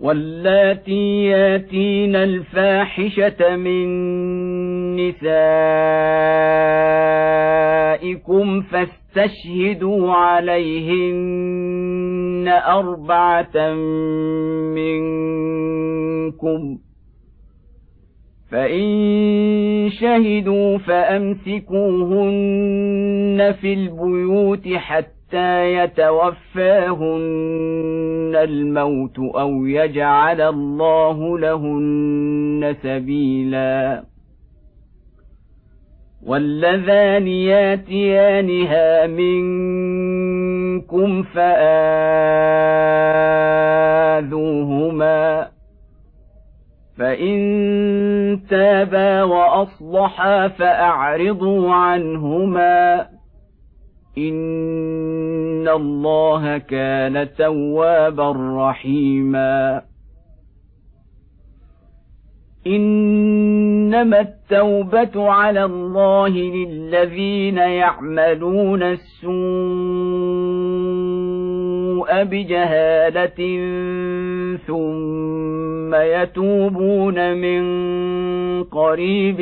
واللاتي ياتين الفاحشة من نسائكم فاستشهدوا عليهن 4 منكم، فإن شهدوا فأمسكوهن في البيوت حتى يتوفاهن الموت أو يجعل الله لهن سبيلا. واللذان ياتيانها منكم فآذوهما، فإن تابا وأصلحا فأعرضوا عنهما، إن الله كان توابا رحيما. إنما التوبة على الله للذين يعملون السوء بجهالة ثم يتوبون من قريب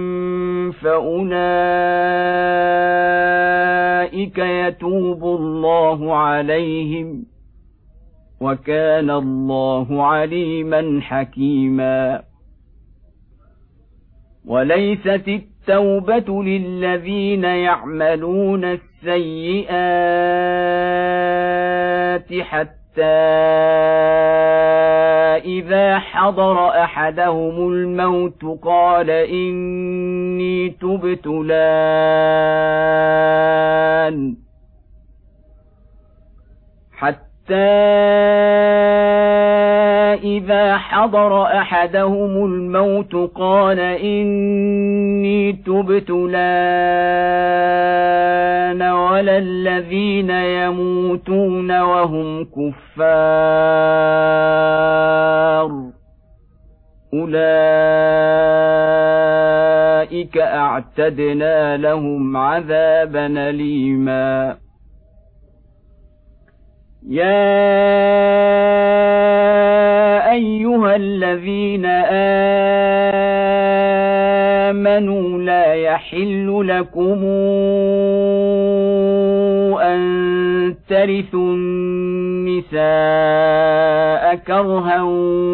فأولئك يتوب الله عليهم، وكان الله عليما حكيما. وليست التوبة للذين يعملون السيئات حتى إذا حضر أحدهم الموت قال إني تبت الآن، إذا حضر أحدهم الموت قال إني تبت الآن ولا الذين يموتون وهم كفار أولئك أعتدنا لهم عذابا أليما. يا أيها الذين آمنوا لا يحل لكم أن ترثوا النساء كرها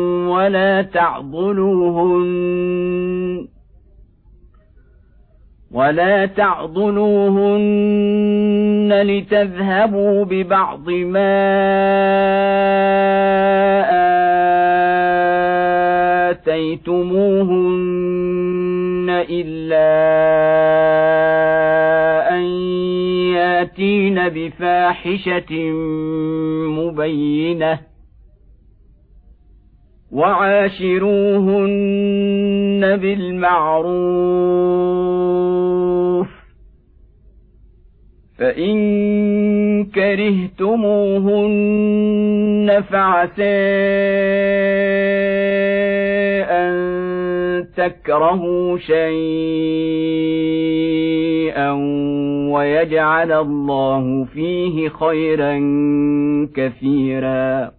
ولا تعضلوهن لتذهبوا ببعض ما آتيتموهن إلا أن ياتين بفاحشة مبينة، وعاشروهن بالمعروف، فإن كرهتموهن فعسى أن تكرهوا شيئا ويجعل الله فيه خيرا كثيرا.